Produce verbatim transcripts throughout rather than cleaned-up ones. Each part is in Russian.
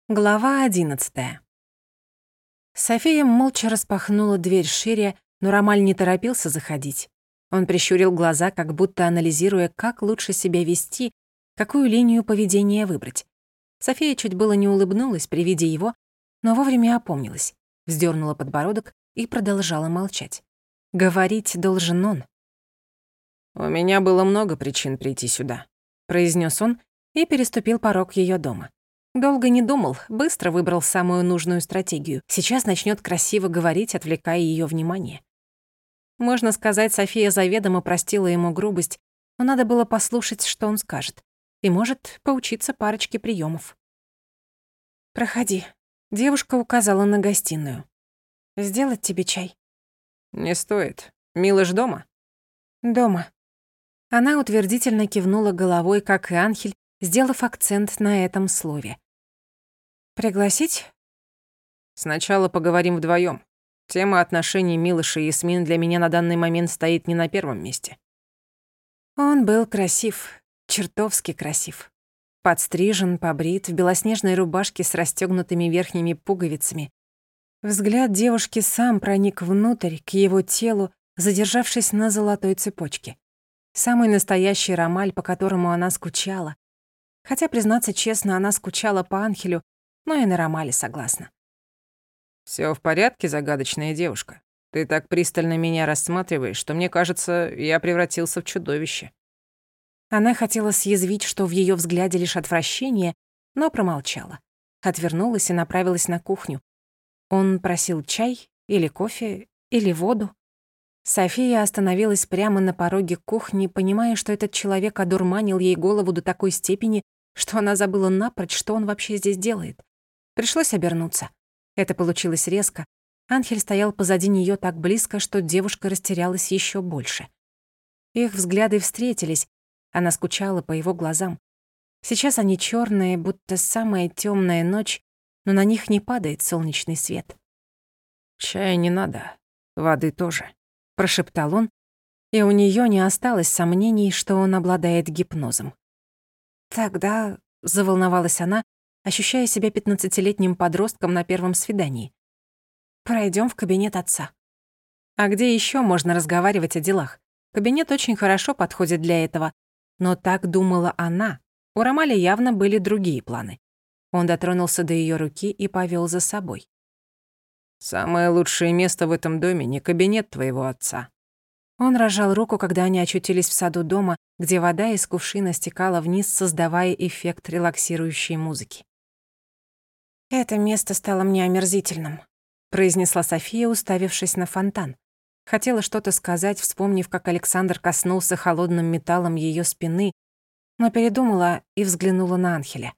Глава одиннадцатая. София молча распахнула дверь шире, но Ромаль не торопился заходить. Он прищурил глаза, как будто анализируя, как лучше себя вести, какую линию поведения выбрать. София чуть было не улыбнулась при виде его, но вовремя опомнилась, вздернула подбородок и продолжала молчать. Говорить должен он. «У меня было много причин прийти сюда», — произнес он и переступил порог ее дома. Долго не думал, быстро выбрал самую нужную стратегию. Сейчас начнет красиво говорить, отвлекая ее внимание. Можно сказать, София заведомо простила ему грубость, но надо было послушать, что он скажет. И, может, поучиться парочке приемов. «Проходи». Девушка указала на гостиную. «Сделать тебе чай?» «Не стоит. Милош дома?» «Дома». Она утвердительно кивнула головой, как и Анхель, сделав акцент на этом слове. «Пригласить?» «Сначала поговорим вдвоем. Тема отношений Милоша и Ясмин для меня на данный момент стоит не на первом месте». Он был красив, чертовски красив. Подстрижен, побрит, в белоснежной рубашке с расстёгнутыми верхними пуговицами. Взгляд девушки сам проник внутрь, к его телу, задержавшись на золотой цепочке. Самый настоящий Ромаль, по которому она скучала. Хотя, признаться честно, она скучала по Анхелю, но и на Ромале согласна. «Всё в порядке, загадочная девушка? Ты так пристально меня рассматриваешь, что мне кажется, я превратился в чудовище». Она хотела съязвить, что в её взгляде лишь отвращение, но промолчала. Отвернулась и направилась на кухню. Он просил чай или кофе, или воду. София остановилась прямо на пороге кухни, понимая, что этот человек одурманил ей голову до такой степени, что она забыла напрочь, что он вообще здесь делает. Пришлось обернуться. Это получилось резко. Анхель стоял позади неё так близко, что девушка растерялась ещё больше. Их взгляды встретились. Она скучала по его глазам. Сейчас они чёрные, будто самая тёмная ночь, но на них не падает солнечный свет. «Чая не надо, воды тоже», — прошептал он, и у неё не осталось сомнений, что он обладает гипнозом. «Тогда», — заволновалась она, ощущая себя пятнадцатилетним подростком на первом свидании, «пройдём в кабинет отца». А где ещё можно разговаривать о делах? Кабинет очень хорошо подходит для этого, но так думала она. У Ромаля явно были другие планы. Он дотронулся до её руки и повёл за собой. «Самое лучшее место в этом доме не кабинет твоего отца». Он разжал руку, когда они очутились в саду дома, где вода из кувшина стекала вниз, создавая эффект релаксирующей музыки. «Это место стало мне омерзительным», — произнесла София, уставившись на фонтан. Хотела что-то сказать, вспомнив, как Александр коснулся холодным металлом её спины, но передумала и взглянула на Анхеля.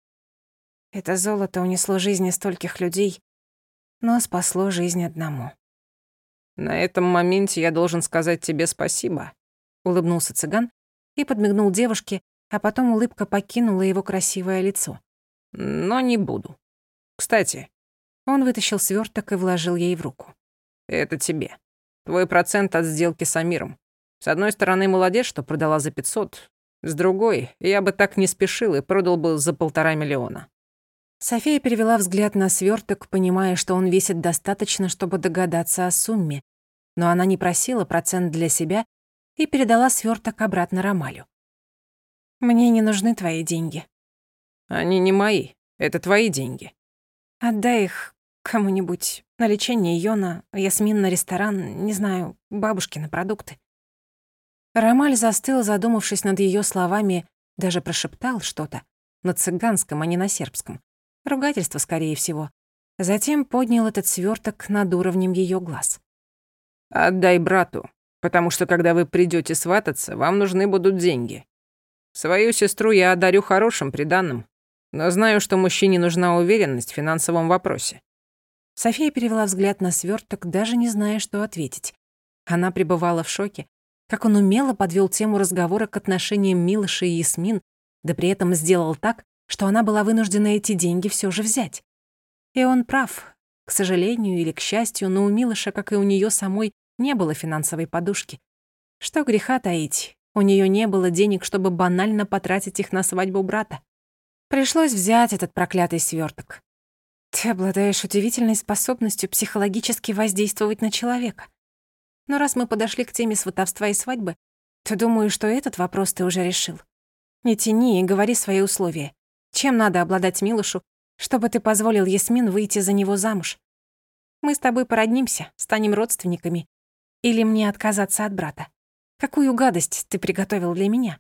Это золото унесло жизни стольких людей, но спасло жизнь одному. «На этом моменте я должен сказать тебе спасибо», — улыбнулся цыган и подмигнул девушке, а потом улыбка покинула его красивое лицо. «Но не буду. Кстати...» Он вытащил свёрток и вложил ей в руку. «Это тебе. Твой процент от сделки с Амиром. С одной стороны, молодец, что продала за пятьсот. С другой, я бы так не спешил и продал бы за полтора миллиона». София перевела взгляд на свёрток, понимая, что он весит достаточно, чтобы догадаться о сумме. Но она не просила процент для себя и передала свёрток обратно Ромалю. «Мне не нужны твои деньги». «Они не мои. Это твои деньги». «Отдай их кому-нибудь на лечение Йона, Ясмин на ресторан, не знаю, бабушке на продукты». Ромаль застыл, задумавшись над её словами, даже прошептал что-то. На цыганском, а не на сербском. Ругательство, скорее всего. Затем поднял этот свёрток над уровнем её глаз. «Отдай брату, потому что когда вы придёте свататься, вам нужны будут деньги. Свою сестру я одарю хорошим приданым, но знаю, что мужчине нужна уверенность в финансовом вопросе». София перевела взгляд на свёрток, даже не зная, что ответить. Она пребывала в шоке. Как он умело подвёл тему разговора к отношениям Милоша и Ясмин, да при этом сделал так, что она была вынуждена эти деньги всё же взять. И он прав. К сожалению или к счастью, но у Милоша, как и у неё самой, не было финансовой подушки. Что греха таить, у неё не было денег, чтобы банально потратить их на свадьбу брата. Пришлось взять этот проклятый свёрток. Ты обладаешь удивительной способностью психологически воздействовать на человека. Но раз мы подошли к теме сватовства и свадьбы, то думаю, что этот вопрос ты уже решил. Не тяни и говори свои условия. Чем надо обладать Милошу, чтобы ты позволил Ясмин выйти за него замуж? Мы с тобой породнимся, станем родственниками. Или мне отказаться от брата? Какую гадость ты приготовил для меня?»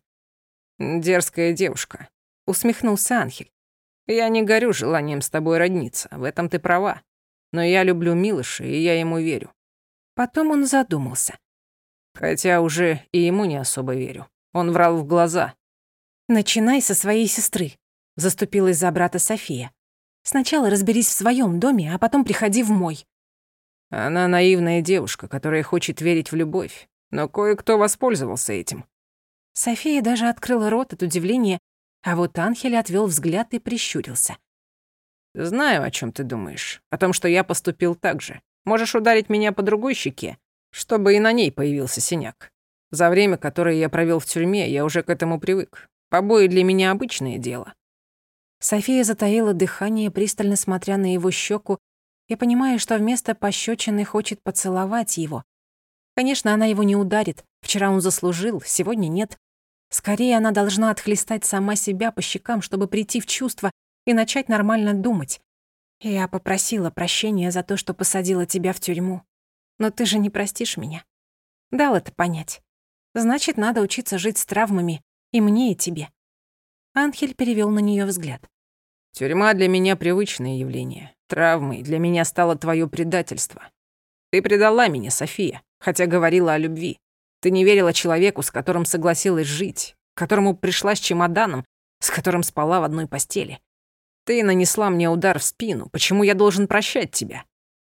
«Дерзкая девушка», — усмехнулся Анхель. «Я не горю желанием с тобой родниться, в этом ты права. Но я люблю Милоша, и я ему верю». Потом он задумался. Хотя уже и ему не особо верю. Он врал в глаза. «Начинай со своей сестры», — заступилась за брата София. «Сначала разберись в своем доме, а потом приходи в мой». Она наивная девушка, которая хочет верить в любовь. Но кое-кто воспользовался этим. София даже открыла рот от удивления, а вот Анхель отвел взгляд и прищурился. «Знаю, о чем ты думаешь. О том, что я поступил так же. Можешь ударить меня по другой щеке, чтобы и на ней появился синяк. За время, которое я провел в тюрьме, я уже к этому привык. Побои для меня обычное дело». София затаила дыхание, пристально смотря на его щеку, и понимая, что вместо пощечины хочет поцеловать его. Конечно, она его не ударит. Вчера он заслужил, сегодня нет. Скорее, она должна отхлестать сама себя по щекам, чтобы прийти в чувство и начать нормально думать. «Я попросила прощения за то, что посадила тебя в тюрьму. Но ты же не простишь меня. Дал это понять. Значит, надо учиться жить с травмами. И мне, и тебе». Анхель перевел на нее взгляд. «Тюрьма для меня привычное явление. Травмой для меня стало твое предательство. Ты предала меня, София, хотя говорила о любви. Ты не верила человеку, с которым согласилась жить, к которому пришла с чемоданом, с которым спала в одной постели. Ты нанесла мне удар в спину. Почему я должен прощать тебя?»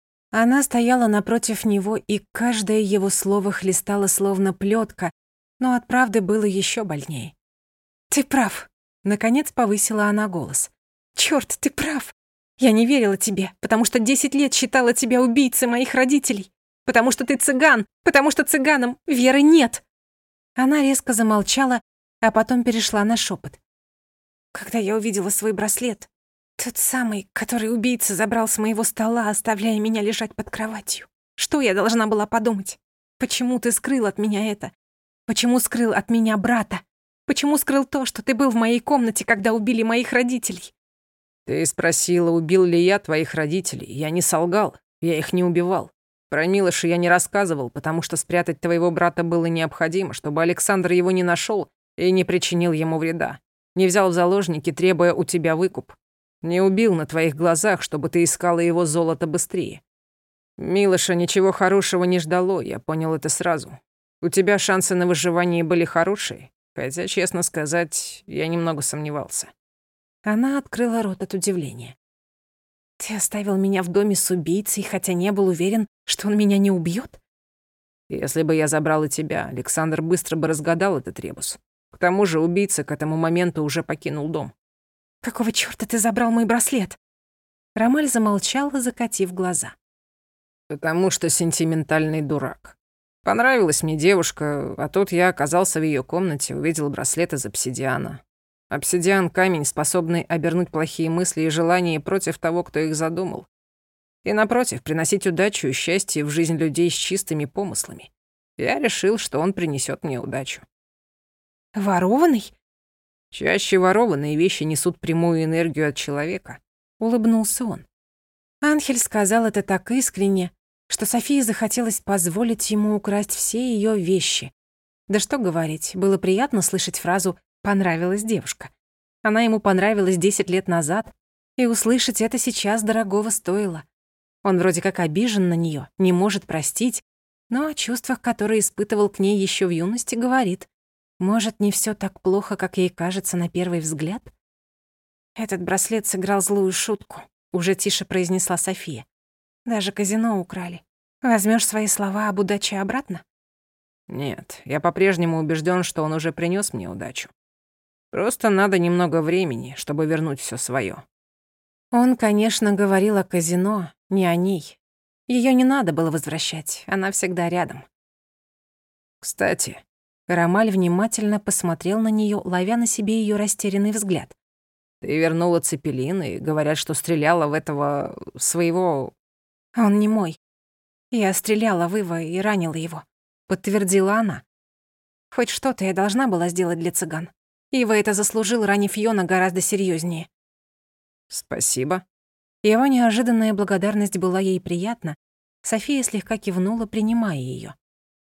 Она стояла напротив него, и каждое его слово хлестало словно плетка, но от правды было еще больнее. «Ты прав», — наконец повысила она голос. «Чёрт, ты прав. Я не верила тебе, потому что десять лет считала тебя убийцей моих родителей. Потому что ты цыган, потому что цыганам веры нет». Она резко замолчала, а потом перешла на шепот. «Когда я увидела свой браслет, тот самый, который убийца забрал с моего стола, оставляя меня лежать под кроватью, что я должна была подумать? Почему ты скрыл от меня это? Почему скрыл от меня брата? Почему скрыл то, что ты был в моей комнате, когда убили моих родителей?» «Ты спросила, убил ли я твоих родителей. Я не солгал, я их не убивал. Про Милоша я не рассказывал, потому что спрятать твоего брата было необходимо, чтобы Александр его не нашел и не причинил ему вреда. Не взял в заложники, требуя у тебя выкуп. Не убил на твоих глазах, чтобы ты искала его золото быстрее. Милоша ничего хорошего не ждало, я понял это сразу. У тебя шансы на выживание были хорошие, хотя, честно сказать, я немного сомневался». Она открыла рот от удивления. «Ты оставил меня в доме с убийцей, хотя не был уверен, что он меня не убьет? «Если бы я забрал и тебя, Александр быстро бы разгадал этот ребус. К тому же убийца к этому моменту уже покинул дом». «Какого чёрта ты забрал мой браслет?» Ромаль замолчала, закатив глаза. «Потому что сентиментальный дурак. Понравилась мне девушка, а тут я оказался в её комнате, увидел браслет из обсидиана. Обсидиан — камень, способный обернуть плохие мысли и желания против того, кто их задумал. И, напротив, приносить удачу и счастье в жизнь людей с чистыми помыслами. Я решил, что он принесет мне удачу». «Ворованный?» «Чаще ворованные вещи несут прямую энергию от человека», — улыбнулся он. Анхель сказал это так искренне, что Софии захотелось позволить ему украсть все ее вещи. Да что говорить, было приятно слышать фразу «понравилась девушка». Она ему понравилась десять лет назад, и услышать это сейчас дорогого стоило. Он вроде как обижен на нее, не может простить, но о чувствах, которые испытывал к ней еще в юности, говорит. Может, не все так плохо, как ей кажется на первый взгляд? «Этот браслет сыграл злую шутку», — уже тише произнесла София. «Даже казино украли. Возьмешь свои слова об удаче обратно?» «Нет, я по-прежнему убежден, что он уже принес мне удачу. Просто надо немного времени, чтобы вернуть все свое». Он, конечно, говорил о казино, не о ней. Ее не надо было возвращать, она всегда рядом. «Кстати...» Ромаль внимательно посмотрел на нее, ловя на себе ее растерянный взгляд. Ты вернула Цепелин, и говорят, что стреляла в этого... своего... Он не мой. Я стреляла в Ива и ранила его, подтвердила она. Хоть что-то я должна была сделать для цыган. Ива это заслужил, ранив Йона гораздо серьезнее. Спасибо. Его неожиданная благодарность была ей приятна. София слегка кивнула, принимая ее.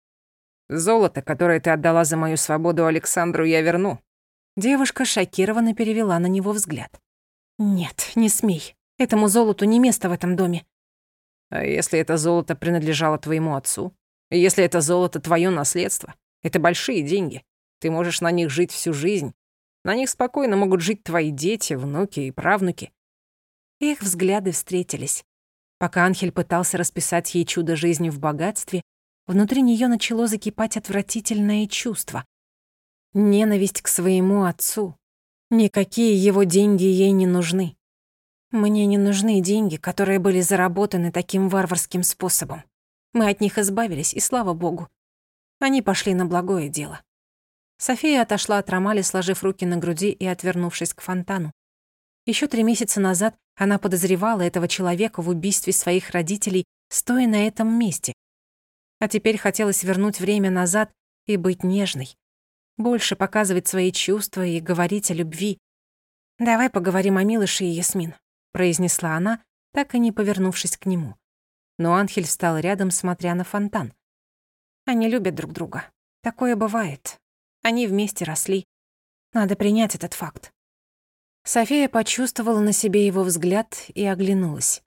Золото, которое ты отдала за мою свободу Александру, я верну. Девушка шокированно перевела на него взгляд. Нет, не смей. Этому золоту не место в этом доме. А если это золото принадлежало твоему отцу? И если это золото твое наследство? Это большие деньги. Ты можешь на них жить всю жизнь. На них спокойно могут жить твои дети, внуки и правнуки. Их взгляды встретились. Пока Анхель пытался расписать ей чудо жизни в богатстве, внутри нее начало закипать отвратительное чувство. Ненависть к своему отцу. Никакие его деньги ей не нужны. Мне не нужны деньги, которые были заработаны таким варварским способом. Мы от них избавились, и слава богу. Они пошли на благое дело. София отошла от Ромали, сложив руки на груди и отвернувшись к фонтану. Еще три месяца назад она подозревала этого человека в убийстве своих родителей, стоя на этом месте. А теперь хотелось вернуть время назад и быть нежной. Больше показывать свои чувства и говорить о любви. «Давай поговорим о Милоше и Ясмин», — произнесла она, так и не повернувшись к нему. Но Анхель встал рядом, смотря на фонтан. Они любят друг друга. Такое бывает. Они вместе росли. Надо принять этот факт. София почувствовала на себе его взгляд и оглянулась.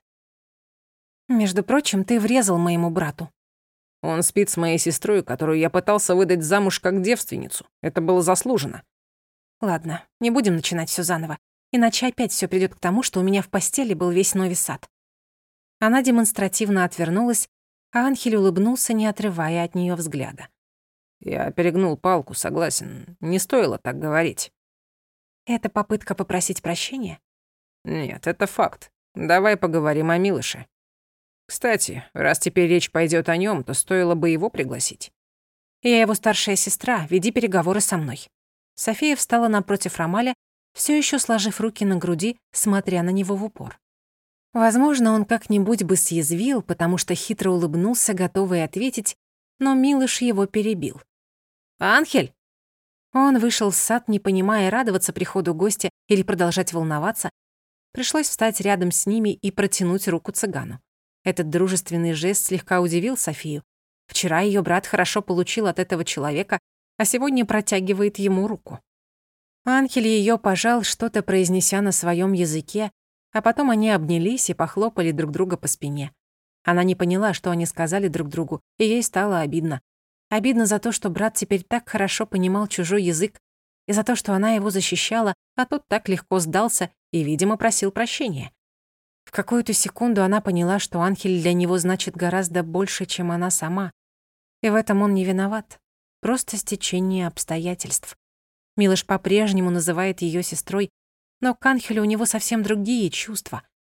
«Между прочим, ты врезал моему брату». Он спит с моей сестрой, которую я пытался выдать замуж как девственницу. Это было заслуженно. Ладно, не будем начинать всё заново, иначе опять всё придёт к тому, что у меня в постели был весь Нови Сад. Она демонстративно отвернулась, а Анхель улыбнулся, не отрывая от неё взгляда. Я перегнул палку, согласен. Не стоило так говорить. Это попытка попросить прощения? Нет, это факт. Давай поговорим о Милоше. Кстати, раз теперь речь пойдёт о нём, то стоило бы его пригласить. Я его старшая сестра, веди переговоры со мной. София встала напротив Ромаля, всё ещё сложив руки на груди, смотря на него в упор. Возможно, он как-нибудь бы съязвил, потому что хитро улыбнулся, готовый ответить, но Милош его перебил. «Анхель!» Он вышел в сад, не понимая, радоваться приходу гостя или продолжать волноваться. Пришлось встать рядом с ними и протянуть руку цыгану. Этот дружественный жест слегка удивил Софию. Вчера её брат хорошо получил от этого человека, а сегодня протягивает ему руку. Анхель её пожал, что-то произнеся на своём языке, а потом они обнялись и похлопали друг друга по спине. Она не поняла, что они сказали друг другу, и ей стало обидно. Обидно за то, что брат теперь так хорошо понимал чужой язык, и за то, что она его защищала, а тот так легко сдался и, видимо, просил прощения. В какую-то секунду она поняла, что Анхель для него значит гораздо больше, чем она сама. И в этом он не виноват. Просто стечение обстоятельств. Милош по-прежнему называет её сестрой, но к Анхелю у него совсем другие чувства.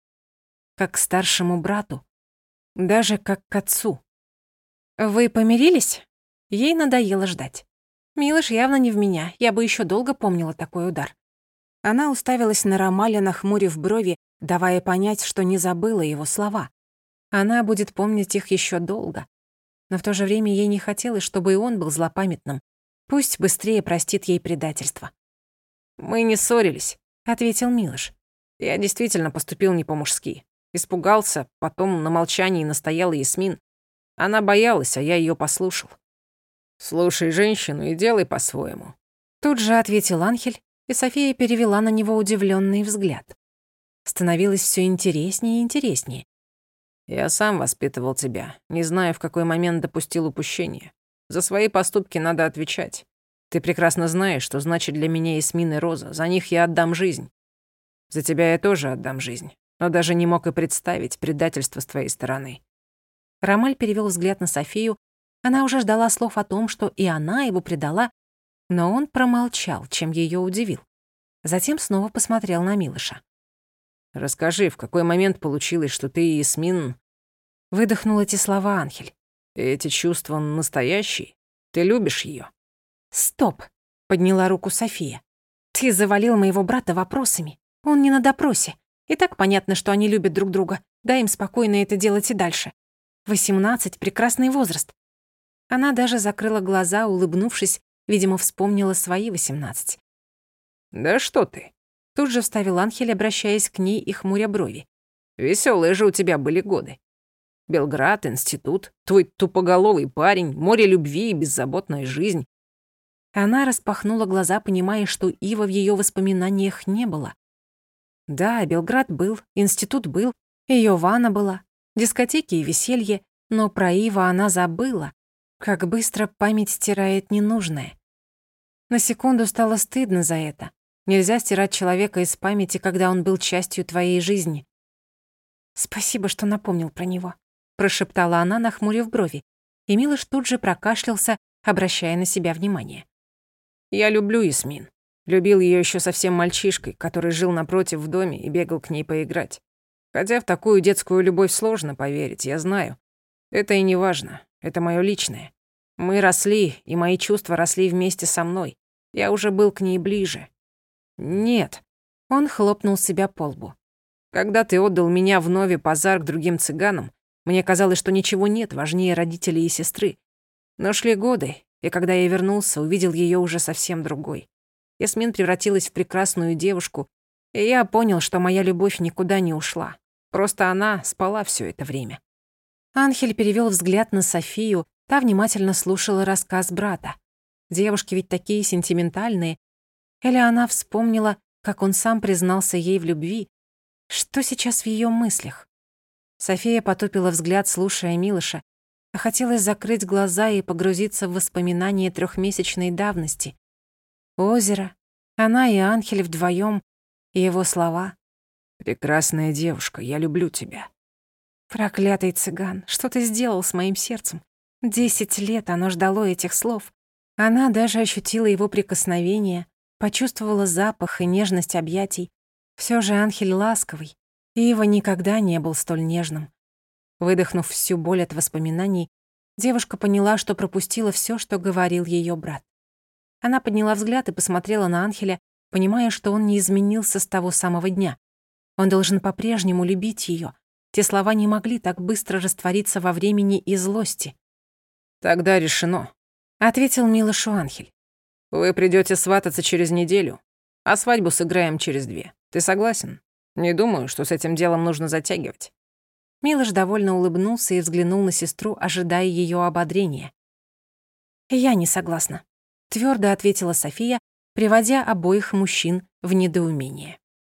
Как к старшему брату. Даже как к отцу. «Вы помирились?» Ей надоело ждать. Милош явно не в меня, я бы ещё долго помнила такой удар. Она уставилась на Ромаля, нахмурив брови, давая понять, что не забыла его слова. Она будет помнить их ещё долго. Но в то же время ей не хотелось, чтобы и он был злопамятным. Пусть быстрее простит ей предательство. «Мы не ссорились», — ответил Милош. «Я действительно поступил не по-мужски. Испугался, потом на молчании настояла Ясмин. Она боялась, а я её послушал. Слушай женщину и делай по-своему». Тут же ответил Анхель, и София перевела на него удивлённый взгляд. Становилось всё интереснее и интереснее. «Я сам воспитывал тебя, не знаю, в какой момент допустил упущение. За свои поступки надо отвечать. Ты прекрасно знаешь, что значит для меня Ясмин и Роза. За них я отдам жизнь. За тебя я тоже отдам жизнь, но даже не мог и представить предательство с твоей стороны». Ромаль перевёл взгляд на Софию. Она уже ждала слов о том, что и она его предала, но он промолчал, чем её удивил. Затем снова посмотрел на Милоша. «Расскажи, в какой момент получилось, что ты и Ясмин...» Выдохнул эти слова Анхель. «Эти чувства настоящие? Ты любишь её?» «Стоп!» — подняла руку София. «Ты завалил моего брата вопросами. Он не на допросе. И так понятно, что они любят друг друга. Дай им спокойно это делать и дальше. Восемнадцать — прекрасный возраст. Она даже закрыла глаза, улыбнувшись, видимо, вспомнила свои восемнадцать. «Да что ты?» Тут же вставил Анхель, обращаясь к ней и хмуря брови. «Весёлые же у тебя были годы. Белград, институт, твой тупоголовый парень, море любви и беззаботная жизнь». Она распахнула глаза, понимая, что Ива в её воспоминаниях не было. Да, Белград был, институт был, её ванна была, дискотеки и веселье, но про Ива она забыла. Как быстро память стирает ненужное. На секунду стало стыдно за это. Нельзя стирать человека из памяти, когда он был частью твоей жизни. «Спасибо, что напомнил про него», — прошептала она, нахмурив брови, и Милош тут же прокашлялся, обращая на себя внимание. «Я люблю Ясмин. Любил её ещё совсем мальчишкой, который жил напротив в доме и бегал к ней поиграть. Хотя в такую детскую любовь сложно поверить, я знаю. Это и не важно, это моё личное. Мы росли, и мои чувства росли вместе со мной. Я уже был к ней ближе. Нет». Он хлопнул себя по лбу. «Когда ты отдал меня в Нови Пазар к другим цыганам, мне казалось, что ничего нет важнее родителей и сестры. Но шли годы, и когда я вернулся, увидел её уже совсем другой. Ясмин превратилась в прекрасную девушку, и я понял, что моя любовь никуда не ушла. Просто она спала всё это время». Анхель перевёл взгляд на Софию, та внимательно слушала рассказ брата. Девушки ведь такие сентиментальные. Или она вспомнила, как он сам признался ей в любви. Что сейчас в её мыслях? София потупила взгляд, слушая Милоша, а хотелось закрыть глаза и погрузиться в воспоминания трёхмесячной давности. Озеро, она и Анхель вдвоём, и его слова. «Прекрасная девушка, я люблю тебя». Проклятый цыган, что ты сделал с моим сердцем? Десять лет оно ждало этих слов. Она даже ощутила его прикосновение, почувствовала запах и нежность объятий. Всё же Анхель ласковый, и Ива никогда не был столь нежным. Выдохнув всю боль от воспоминаний, девушка поняла, что пропустила всё, что говорил её брат. Она подняла взгляд и посмотрела на Анхеля, понимая, что он не изменился с того самого дня. Он должен по-прежнему любить её. Те слова не могли так быстро раствориться во времени и злости. «Тогда решено», — ответил Милошу Анхель. «Вы придёте свататься через неделю, а свадьбу сыграем через две. Ты согласен? Не думаю, что с этим делом нужно затягивать». Милош довольно улыбнулся и взглянул на сестру, ожидая её ободрения. «Я не согласна», — твёрдо ответила София, приводя обоих мужчин в недоумение.